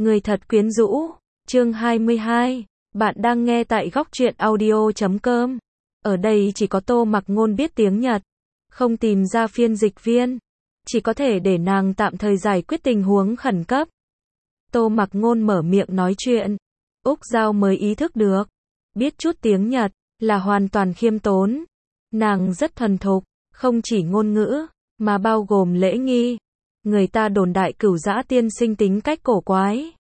Người thật quyến rũ. Chương 22. Bạn đang nghe tại góc truyện audio.com. Ở đây chỉ có Tô Mặc Ngôn biết tiếng Nhật, không tìm ra phiên dịch viên, chỉ có thể để nàng tạm thời giải quyết tình huống khẩn cấp. Tô Mặc Ngôn mở miệng nói chuyện, Úc Giao mới ý thức được, biết chút tiếng Nhật là hoàn toàn khiêm tốn. Nàng rất thuần thục, không chỉ ngôn ngữ, mà bao gồm lễ nghi. Người ta đồn đại Cửu Dã tiên sinh tính cách cổ quái.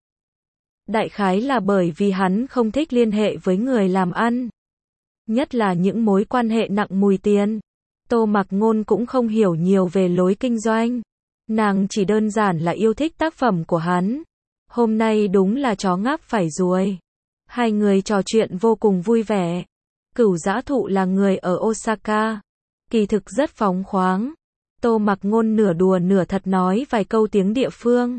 Đại khái là bởi vì hắn không thích liên hệ với người làm ăn, nhất là những mối quan hệ nặng mùi tiền. Tô Mặc Ngôn cũng không hiểu nhiều về lối kinh doanh. Nàng chỉ đơn giản là yêu thích tác phẩm của hắn. Hôm nay đúng là chó ngáp phải ruồi. Hai người trò chuyện vô cùng vui vẻ. Cửu Dã Thụ là người ở Osaka, kỳ thực rất phóng khoáng. Tô Mặc Ngôn nửa đùa nửa thật nói vài câu tiếng địa phương.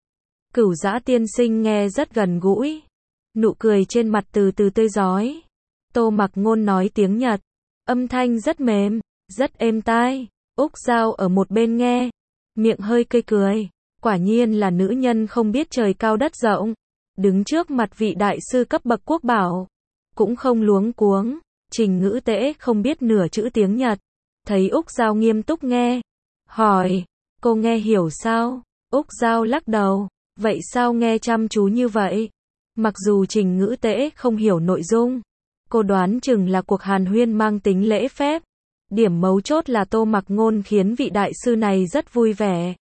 Cửu Dã tiên sinh nghe rất gần gũi, nụ cười trên mặt từ từ tươi rói. Tô Mặc Ngôn nói tiếng Nhật, âm thanh rất mềm, rất êm tai. Úc Giao ở một bên nghe, miệng hơi cười. Quả nhiên là nữ nhân không biết trời cao đất rộng, đứng trước mặt vị đại sư cấp bậc quốc bảo, cũng không luống cuống. Trình Ngữ Tễ không biết nửa chữ tiếng Nhật, thấy Úc Giao nghiêm túc nghe, hỏi, cô nghe hiểu sao? Úc Giao lắc đầu, vậy sao nghe chăm chú như vậy? Mặc dù Trình Ngữ Tễ không hiểu nội dung, cô đoán chừng là cuộc hàn huyên mang tính lễ phép. Điểm mấu chốt là Tô Mặc Ngôn khiến vị đại sư này rất vui vẻ.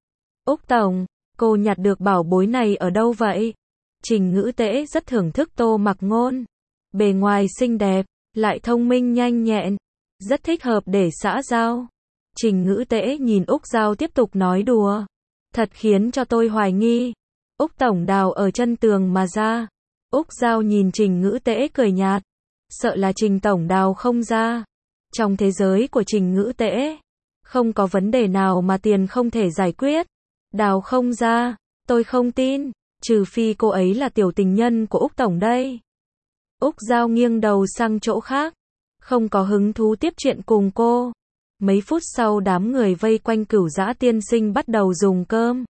Úc Tổng, cô nhặt được bảo bối này ở đâu vậy? Trình Ngữ Tễ rất thưởng thức Tô Mặc Ngôn. Bề ngoài xinh đẹp, lại thông minh nhanh nhẹn, rất thích hợp để xã giao. Trình Ngữ Tễ nhìn Úc Giao tiếp tục nói đùa. Thật khiến cho tôi hoài nghi. Úc Tổng đào ở chân tường mà ra. Úc Giao nhìn Trình Ngữ Tễ cười nhạt. Sợ là Trình Tổng đào không ra. Trong thế giới của Trình Ngữ Tễ, không có vấn đề nào mà tiền không thể giải quyết. Đào không ra, tôi không tin, trừ phi cô ấy là tiểu tình nhân của Úc Tổng đây. Úc Giao nghiêng đầu sang chỗ khác, không có hứng thú tiếp chuyện cùng cô. Mấy phút sau đám người vây quanh Cửu Dã tiên sinh bắt đầu dùng cơm.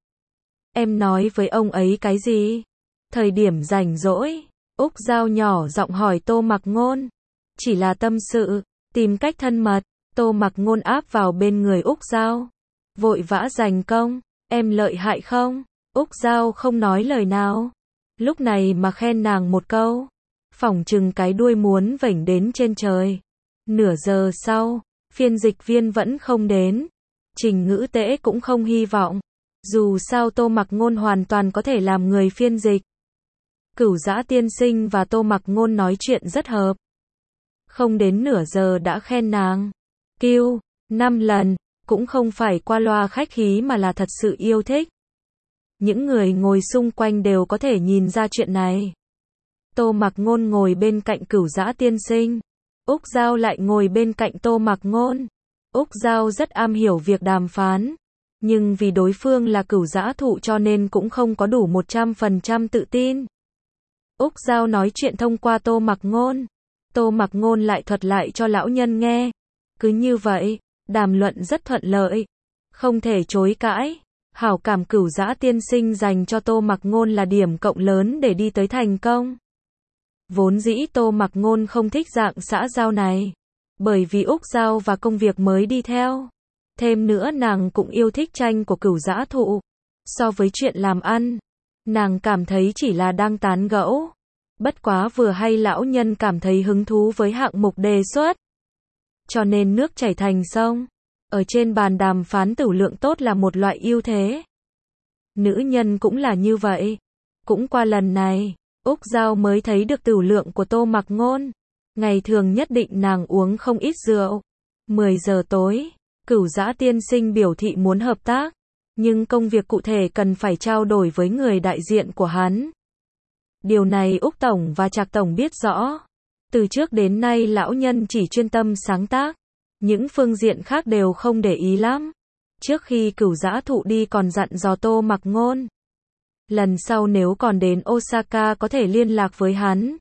Em nói với ông ấy cái gì? Thời điểm rảnh rỗi, Úc Giao nhỏ giọng hỏi Tô Mặc Ngôn. Chỉ là tâm sự, tìm cách thân mật. Tô Mặc Ngôn áp vào bên người Úc Giao, vội vã giành công. Em lợi hại không? Úc Giao không nói lời nào. Lúc này mà khen nàng một câu, phỏng chừng cái đuôi muốn vểnh đến trên trời. Nửa giờ sau, phiên dịch viên vẫn không đến. Trình Ngữ Tễ cũng không hy vọng. Dù sao Tô Mặc Ngôn hoàn toàn có thể làm người phiên dịch. Cửu Dã tiên sinh và Tô Mặc Ngôn nói chuyện rất hợp. Không đến nửa giờ đã khen nàng. Kêu 5 lần, cũng không phải qua loa khách khí mà là thật sự yêu thích. Những người ngồi xung quanh đều có thể nhìn ra chuyện này. Tô Mặc Ngôn ngồi bên cạnh Cửu Dã tiên sinh. Úc Giao lại ngồi bên cạnh Tô Mặc Ngôn. Úc Giao rất am hiểu việc đàm phán, nhưng vì đối phương là Cửu Dã Thụ cho nên cũng không có đủ 100% tự tin. Úc Giao nói chuyện thông qua Tô Mặc Ngôn. Tô Mặc Ngôn lại thuật lại cho lão nhân nghe. Cứ như vậy, đàm luận rất thuận lợi, không thể chối cãi. Hảo cảm Cửu Dã tiên sinh dành cho Tô Mặc Ngôn là điểm cộng lớn để đi tới thành công. Vốn dĩ Tô Mặc Ngôn không thích dạng xã giao này, bởi vì Úc Giao và công việc mới đi theo. Thêm nữa nàng cũng yêu thích tranh của Cửu Dã Thụ. So với chuyện làm ăn, nàng cảm thấy chỉ là đang tán gẫu. Bất quá vừa hay lão nhân cảm thấy hứng thú với hạng mục đề xuất, cho nên nước chảy thành sông. Ở trên bàn đàm phán tửu lượng tốt là một loại ưu thế. Nữ nhân cũng là như vậy. Cũng qua lần này, Úc Giao mới thấy được tửu lượng của Tô Mặc Ngôn. Ngày thường nhất định nàng uống không ít rượu. 10 giờ tối, Cửu Dã tiên sinh biểu thị muốn hợp tác, nhưng công việc cụ thể cần phải trao đổi với người đại diện của hắn. Điều này Úc Tổng và Trạc Tổng biết rõ. Từ trước đến nay lão nhân chỉ chuyên tâm sáng tác, những phương diện khác đều không để ý lắm. Trước khi Cửu Dã Thụ đi còn dặn dò Tô Mặc Ngôn, lần sau nếu còn đến Osaka có thể liên lạc với hắn.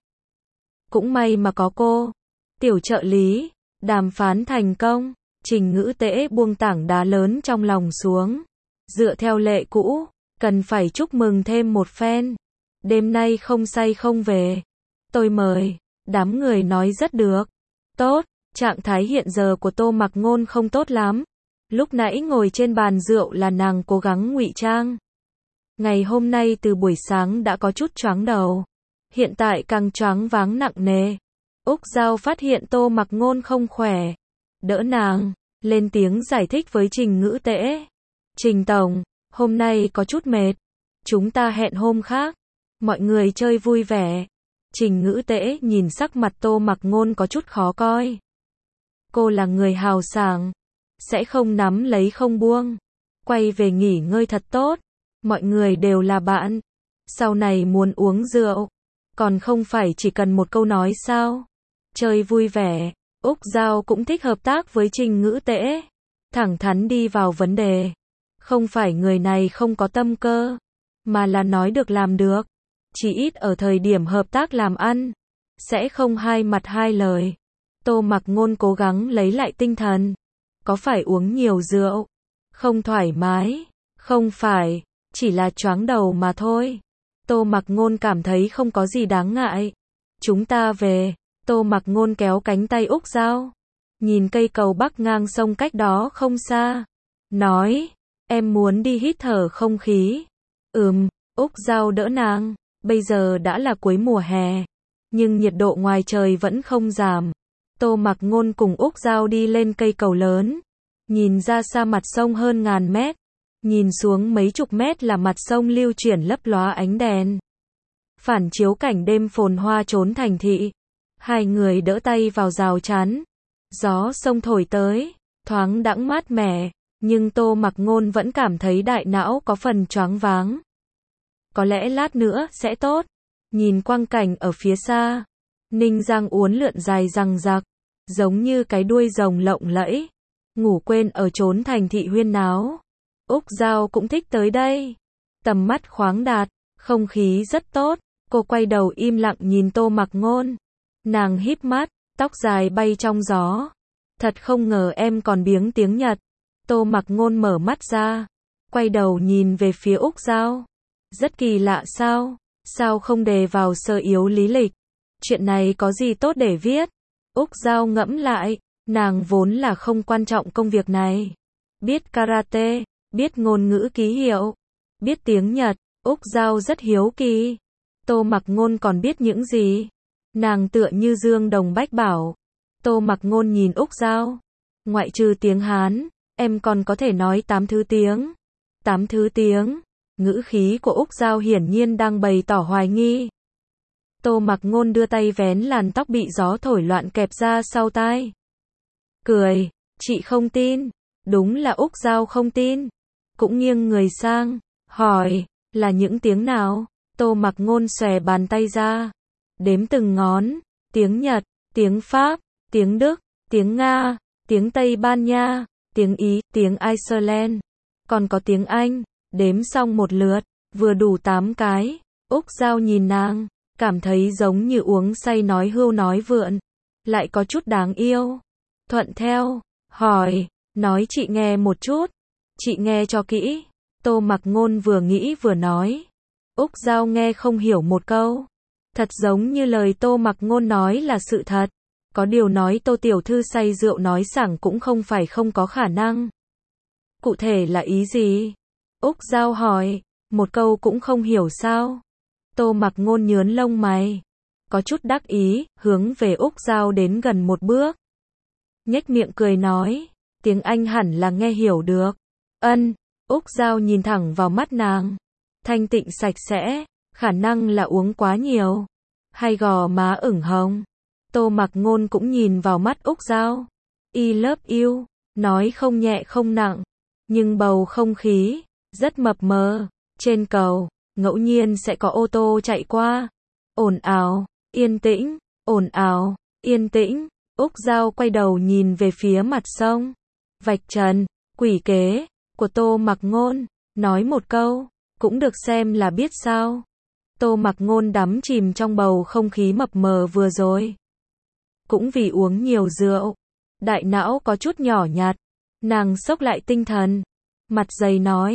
Cũng may mà có cô, tiểu trợ lý. Đàm phán thành công. Trình Ngữ Tễ buông tảng đá lớn trong lòng xuống. Dựa theo lệ cũ, cần phải chúc mừng thêm một phen. Đêm nay không say không về. Tôi mời. Đám người nói rất được. Tốt, trạng thái hiện giờ của Tô Mặc Ngôn không tốt lắm. Lúc nãy ngồi trên bàn rượu là nàng cố gắng ngụy trang. Ngày hôm nay từ buổi sáng đã có chút choáng đầu. Hiện tại càng choáng váng nặng nề. Úc Giao phát hiện Tô Mặc Ngôn không khỏe. Đỡ nàng, lên tiếng giải thích với Trình Ngữ Tễ. Trình Tổng, hôm nay có chút mệt. Chúng ta hẹn hôm khác. Mọi người chơi vui vẻ. Trình Ngữ Tễ nhìn sắc mặt Tô Mặc Ngôn có chút khó coi. Cô là người hào sảng. Sẽ không nắm lấy không buông. Quay về nghỉ ngơi thật tốt. Mọi người đều là bạn. Sau này muốn uống rượu. Còn không phải chỉ cần một câu nói sao. Chơi vui vẻ. Úc Giao cũng thích hợp tác với Trình Ngữ Tễ. Thẳng thắn đi vào vấn đề. Không phải người này không có tâm cơ. Mà là nói được làm được. Chỉ ít ở thời điểm hợp tác làm ăn. Sẽ không hai mặt hai lời. Tô Mặc Ngôn cố gắng lấy lại tinh thần. Có phải uống nhiều rượu? Không thoải mái? Không phải. Chỉ là choáng đầu mà thôi. Tô Mặc Ngôn cảm thấy không có gì đáng ngại. Chúng ta về. Tô Mặc Ngôn kéo cánh tay Úc Giao. Nhìn cây cầu bắc ngang sông cách đó không xa. Nói. Em muốn đi hít thở không khí. Úc Giao đỡ nàng. Bây giờ đã là cuối mùa hè. Nhưng nhiệt độ ngoài trời vẫn không giảm. Tô Mặc Ngôn cùng Úc Giao đi lên cây cầu lớn. Nhìn ra xa mặt sông hơn ngàn mét. Nhìn xuống mấy chục mét là mặt sông lưu chuyển lấp lóa ánh đèn. Phản chiếu cảnh đêm phồn hoa trốn thành thị. Hai người đỡ tay vào rào chắn. Gió sông thổi tới, thoáng đãng mát mẻ. Nhưng Tô Mặc Ngôn vẫn cảm thấy đại não có phần choáng váng. Có lẽ lát nữa sẽ tốt. Nhìn quang cảnh ở phía xa. Ninh Giang uốn lượn dài răng rạc. Giống như cái đuôi rồng lộng lẫy. Ngủ quên ở trốn thành thị huyên náo. Úc Giao cũng thích tới đây. Tầm mắt khoáng đạt, không khí rất tốt. Cô quay đầu im lặng nhìn Tô Mặc Ngôn. Nàng híp mắt, tóc dài bay trong gió. Thật không ngờ em còn biếng tiếng Nhật. Tô Mặc Ngôn mở mắt ra. Quay đầu nhìn về phía Úc Giao. Rất kỳ lạ sao? Sao không đề vào sơ yếu lý lịch? Chuyện này có gì tốt để viết? Úc Giao ngẫm lại. Nàng vốn là không quan trọng công việc này. Biết karate, biết ngôn ngữ ký hiệu, biết tiếng Nhật. Úc Giao rất hiếu kỳ. Tô Mặc Ngôn còn biết những gì? Nàng tựa như Dương Đồng Bách Bảo. Tô Mặc Ngôn nhìn Úc Giao. Ngoại trừ tiếng Hán, em còn có thể nói 8 thứ tiếng. 8 thứ tiếng. Ngữ khí của Úc Giao hiển nhiên đang bày tỏ hoài nghi. Tô Mặc Ngôn đưa tay vén làn tóc bị gió thổi loạn kẹp ra sau tai. Cười, chị không tin. Đúng là Úc Giao không tin. Cũng nghiêng người sang, hỏi, là những tiếng nào? Tô Mặc Ngôn xòe bàn tay ra. Đếm từng ngón. Tiếng Nhật, tiếng Pháp, tiếng Đức, tiếng Nga, tiếng Tây Ban Nha, tiếng Ý, tiếng Iceland. Còn có tiếng Anh. Đếm xong một lượt, vừa đủ 8 cái. Úc Giao nhìn nàng, cảm thấy giống như uống say nói hưu nói vượn. Lại có chút đáng yêu. Thuận theo, hỏi, nói chị nghe một chút. Chị nghe cho kỹ. Tô Mặc Ngôn vừa nghĩ vừa nói. Úc Giao nghe không hiểu một câu. Thật giống như lời Tô Mặc Ngôn nói là sự thật. Có điều nói Tô tiểu thư say rượu nói sảng cũng không phải không có khả năng. Cụ thể là ý gì? Úc Giao hỏi. Một câu cũng không hiểu sao? Tô Mặc Ngôn nhớn lông mày. Có chút đắc ý, hướng về Úc Giao đến gần một bước. Nhếch miệng cười nói. Tiếng Anh hẳn là nghe hiểu được. Ân. Úc Giao nhìn thẳng vào mắt nàng. Thanh tịnh sạch sẽ. Khả năng là uống quá nhiều. Hay gò má ửng hồng. Tô Mặc Ngôn cũng nhìn vào mắt Úc Giao. I love you. Nói không nhẹ không nặng. Nhưng bầu không khí rất mập mờ. Trên cầu, ngẫu nhiên sẽ có ô tô chạy qua. Ồn ào, yên tĩnh, ồn ào, yên tĩnh. Úc Giao quay đầu nhìn về phía mặt sông. Vạch trần, quỷ kế của Tô Mặc Ngôn. Nói một câu, cũng được xem là biết sao. Tô Mặc Ngôn đắm chìm trong bầu không khí mập mờ vừa rồi. Cũng vì uống nhiều rượu, đại não có chút nhỏ nhặt. Nàng xốc lại tinh thần. Mặt dày nói,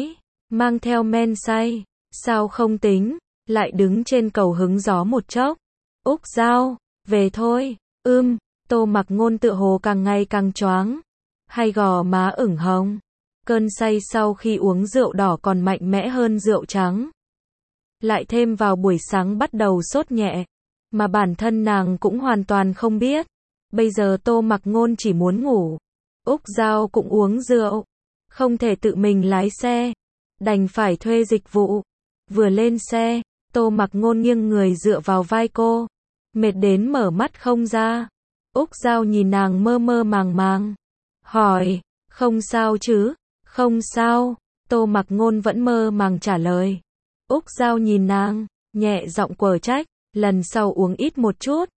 mang theo men say, sao không tính, lại đứng trên cầu hứng gió một chốc. Úc Giao, về thôi, Tô Mặc Ngôn tựa hồ càng ngày càng choáng, hai gò má ửng hồng. Cơn say sau khi uống rượu đỏ còn mạnh mẽ hơn rượu trắng. Lại thêm vào buổi sáng bắt đầu sốt nhẹ, mà bản thân nàng cũng hoàn toàn không biết. Bây giờ Tô Mặc Ngôn chỉ muốn ngủ. Úc Giao cũng uống rượu, không thể tự mình lái xe, đành phải thuê dịch vụ. Vừa lên xe, Tô Mặc Ngôn nghiêng người dựa vào vai cô, mệt đến mở mắt không ra. Úc Giao nhìn nàng mơ mơ màng màng, hỏi, không sao chứ? Không sao, Tô Mặc Ngôn vẫn mơ màng trả lời. Úc Giao nhìn nàng, nhẹ giọng quở trách, lần sau uống ít một chút.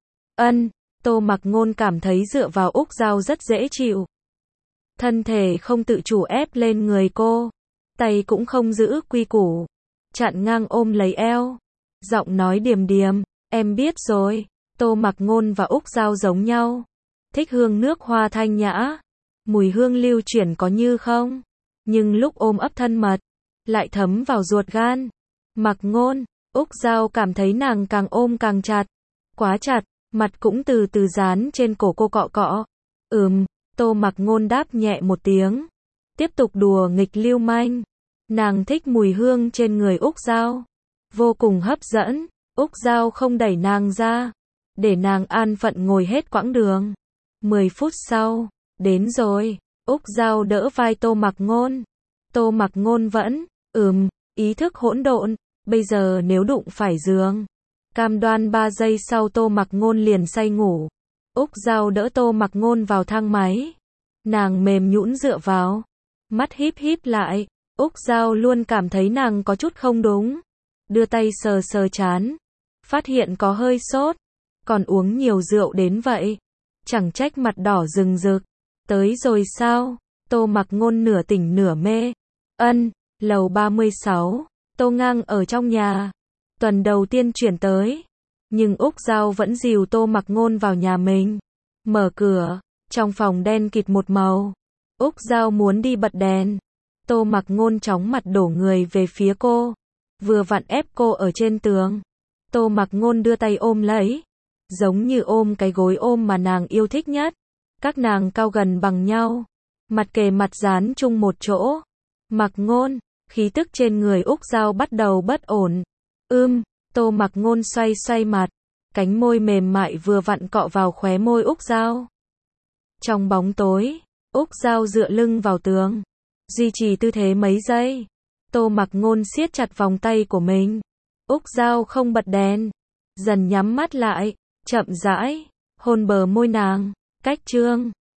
Tô Mặc Ngôn cảm thấy dựa vào Úc Giao rất dễ chịu. Thân thể không tự chủ ép lên người cô, tay cũng không giữ quy củ, chặn ngang ôm lấy eo. Giọng nói điềm điềm, em biết rồi. Tô Mặc Ngôn và Úc Giao giống nhau, thích hương nước hoa thanh nhã, mùi hương lưu chuyển có như không, nhưng lúc ôm ấp thân mật, lại thấm vào ruột gan. Mặc Ngôn, Úc Giao cảm thấy nàng càng ôm càng chặt, quá chặt, mặt cũng từ từ dán trên cổ cô cọ cọ. Tô Mặc Ngôn đáp nhẹ một tiếng, tiếp tục đùa nghịch lưu manh. Nàng thích mùi hương trên người Úc Giao, vô cùng hấp dẫn. Úc Giao không đẩy nàng ra, để nàng an phận ngồi hết quãng đường. 10 phút sau, đến rồi. Úc Giao đỡ vai Tô Mặc Ngôn. Tô Mặc Ngôn vẫn, ý thức hỗn độn, bây giờ nếu đụng phải giường, cam đoan 3 giây sau Tô Mặc Ngôn liền say ngủ. Úc Giao đỡ Tô Mặc Ngôn vào thang máy. Nàng mềm nhũn dựa vào, mắt híp híp lại. Úc Giao luôn cảm thấy nàng có chút không đúng, đưa tay sờ sờ trán, phát hiện có hơi sốt, còn uống nhiều rượu đến vậy, chẳng trách mặt đỏ rừng rực. Tới rồi sao? Tô Mặc Ngôn nửa tỉnh nửa mê. Lầu 36, Tô Ngang ở trong nhà. Tuần đầu tiên chuyển tới, nhưng Úc Giao vẫn dìu Tô Mặc Ngôn vào nhà mình. Mở cửa, trong phòng đen kịt một màu. Úc Giao muốn đi bật đèn. Tô Mặc Ngôn chóng mặt đổ người về phía cô, vừa vặn ép cô ở trên tường. Tô Mặc Ngôn đưa tay ôm lấy, giống như ôm cái gối ôm mà nàng yêu thích nhất. Các nàng cao gần bằng nhau, mặt kề mặt dán chung một chỗ. Mặc Ngôn, khí tức trên người Úc Giao bắt đầu bất ổn. Tô Mặc Ngôn xoay xoay mặt, cánh môi mềm mại vừa vặn cọ vào khóe môi Úc Giao. Trong bóng tối, Úc Giao dựa lưng vào tường, duy trì tư thế mấy giây. Tô Mặc Ngôn siết chặt vòng tay của mình. Úc Giao không bật đèn, dần nhắm mắt lại, chậm rãi hôn bờ môi nàng. Cách chương